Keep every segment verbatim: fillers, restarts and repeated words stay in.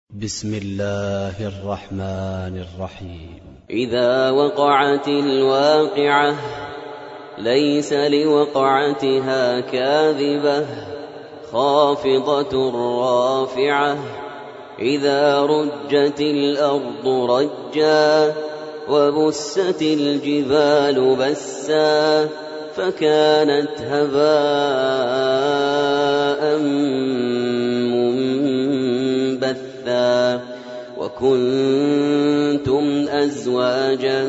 بسم الله الرحمن الرحيم. إذا وقعت الواقعة ليس لوقعتها كاذبة خافضة رافعة إذا رجت الأرض رجا وبست الجبال بسا فكانت هباء منبثا وكنتم أزواجا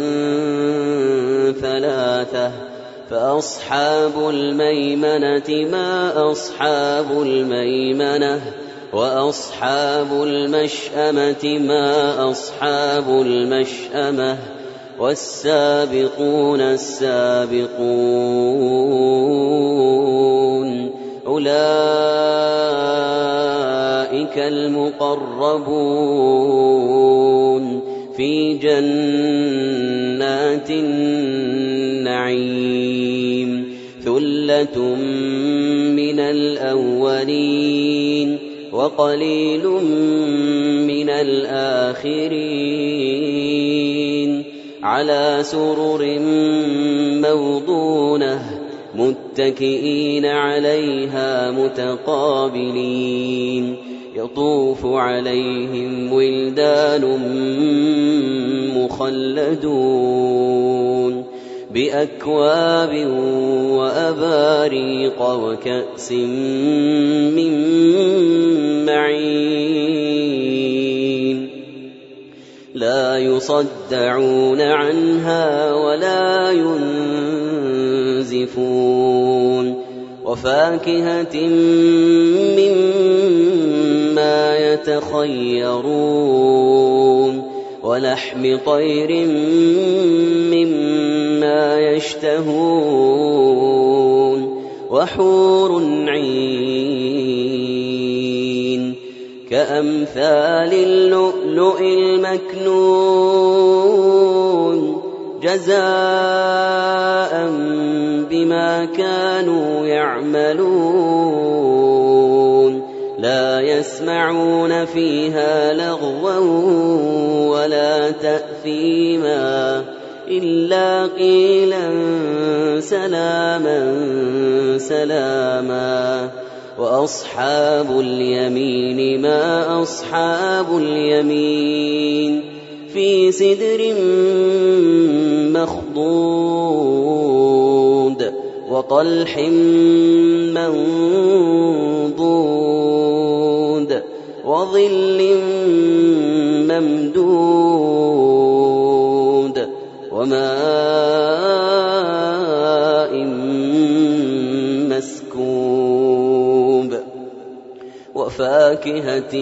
ثلاثة فأصحاب الميمنة ما أصحاب الميمنة وأصحاب المشأمة ما أصحاب المشأمة والسابقون السابقون أولئك المقربون في جنات النعيم ثلة من الأولين وقليل من الآخرين على سرر موضونة متكئين عليها متقابلين يطوف عليهم ولدان مخلدون بأكواب وأباريق وكأس من معين لا يصدعون عنها ولا ينزفون وفاكهة مما يتخيرون ولحم طير مما يشتهون وحور عين كأمثال اللؤلؤ المكنون جزاء بما كانوا يعملون لا يسمعون فيها لغوا ولا تأثيما إلا قيلا سلاما سلاما وأصحاب اليمين ما أصحاب اليمين في سدر مخضود وطلح منضود وظل ممدود وماء مسكوب وفاكهة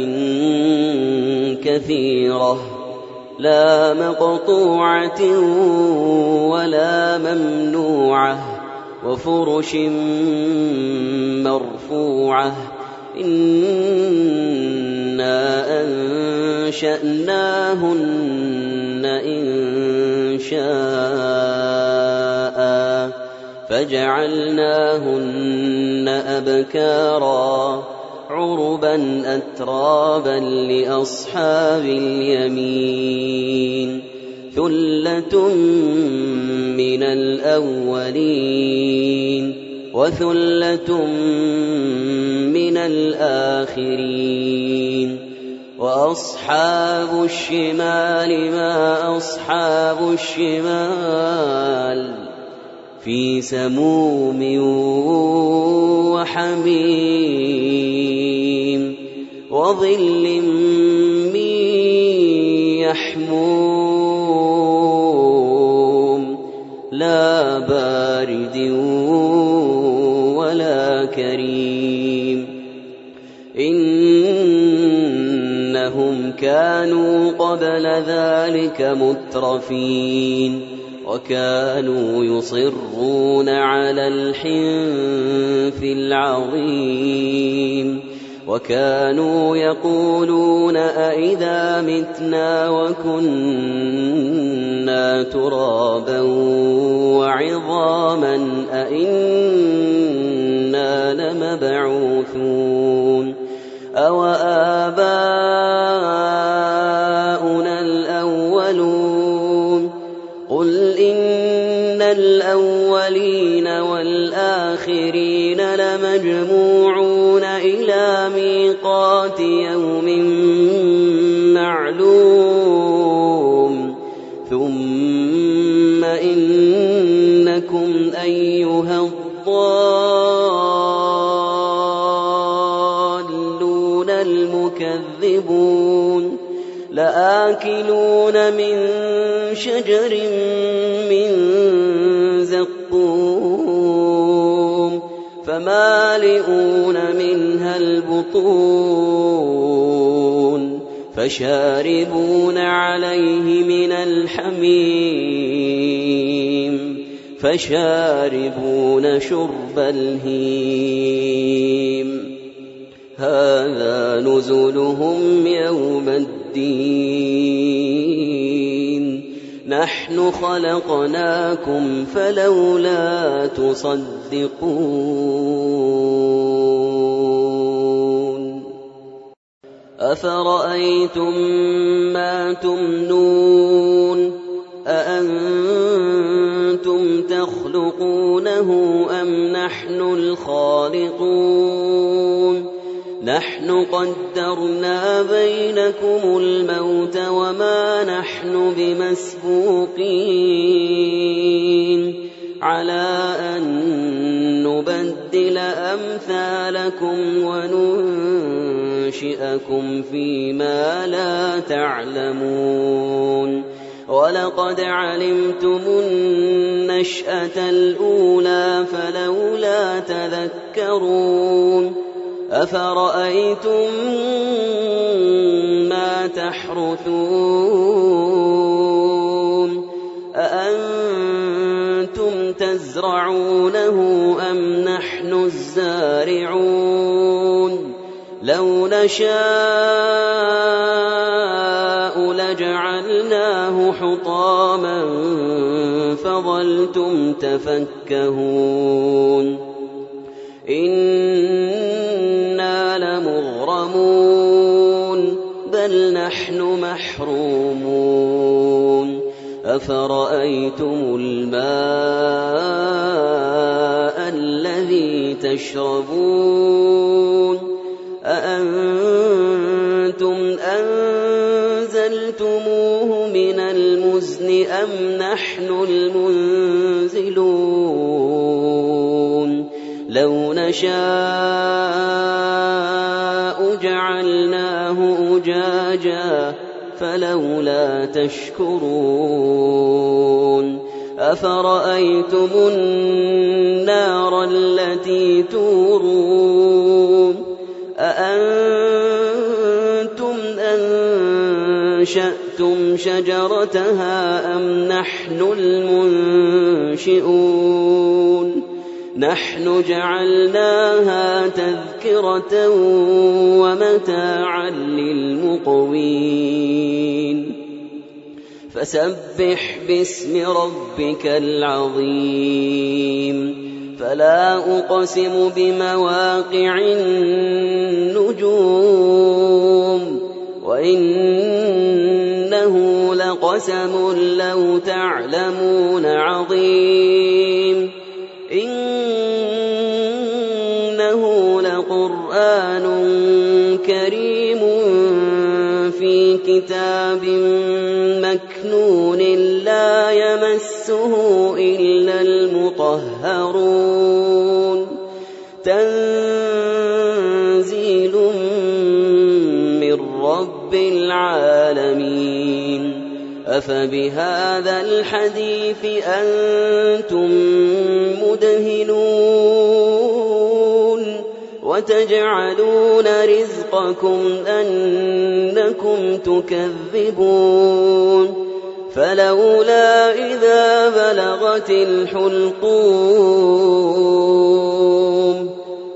كثيرة لا مقطوعة ولا ممنوعة وفرش مرفوعة إنا أنشأناهن إن شاء فجعلناهن أبكارا عربا أترابا لأصحاب اليمين ثلة من الأولين وثلة من الآخرين وأصحاب الشمال ما أصحاب الشمال في سموم وحميم وظل من يحموم لا بارد ولا كريم إنهم كانوا قبل ذلك مترفين وكانوا يصرون على الحنث العظيم وكانوا يقولون أئذا متنا وكنا ترابا وعظاما أئنا لمبعوثون أَوَآبَاؤُنَا الأولين والآخرين لمجموعون إلى ميقات يوم معلوم ثم إنكم أيها الضالون المكذبون لآكلون من شجر من زقوم فمالئون منها البطون فشاربون عليه من الحميم فشاربون شرب الهيم هذا نزلهم يوم الدين نحن خلقناكم فلولا تصدقون أفرأيتم ما تمنون أأنتم تخلقونه أم نحن الخالقون نحن قدرنا بينكم الموت وما نحن بمسبوقين على أن نبدل أمثالكم وننشئكم فيما لا تعلمون ولقد علمتم النشأة الأولى فلولا تذكرون أفرأيتم ما تحرثون أأنتم تزرعونه أم نحن الزارعون لو نشاء لجعلناه حطاما فظلتم تفكهون إنا لمغرمون بل نحن محرومون أفرأيتم الماء الذي تشربون أأنتم أنزلتموه من المزن أم نحن المنزلون لو نشاء جعلناه أجاجا فلولا تشكرون أفرأيتم النار التي تورون أأنتم أنشأتم شجرتها أم نحن المنشئون نحن جعلناها تذكرة ومتاعا للمقوين فسبح باسم ربك العظيم فلا أقسم بمواقع النجوم وإنه لقسم لو تعلمون عظيم إنه لقرآن كريم في كتاب مكنون لا يمسه إلا المطهرون تنزيل من رب العالمين أفبهذا الحديث أنتم مدهنون وتجعلون رزقكم أنكم تكذبون فلولا إذا بلغت الحلقوم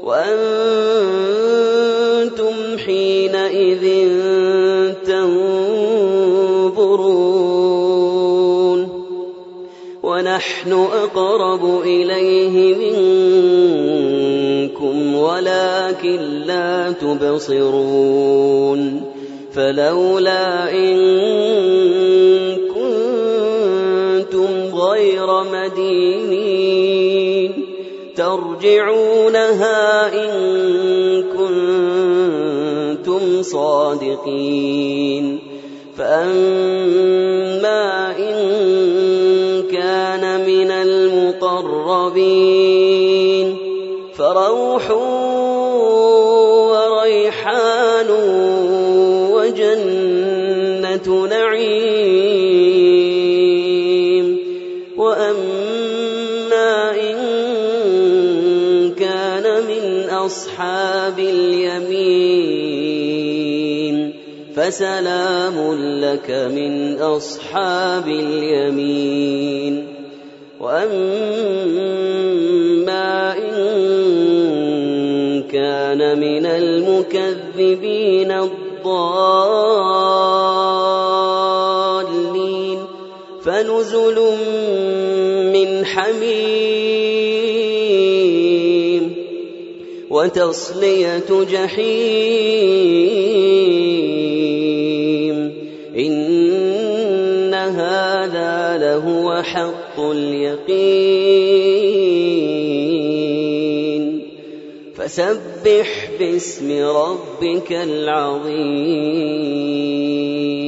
وأنتم حينئذ تنظرون ونحن أقرب إليه منكم ولكن لا تبصرون فلولا إن كنتم غير غير مدينين ترجعونها إن كنتم صادقين فأما إن كان من المقربين فروح وريحان وجنة نعيم وأما إن كان من أصحاب اليمين فسلام لك من أصحاب اليمين وأما إن كان من المكذبين الضالين فنزل من حميم وتصلية جحيم إن هذا لهو حق اليقين فسبح باسم ربك العظيم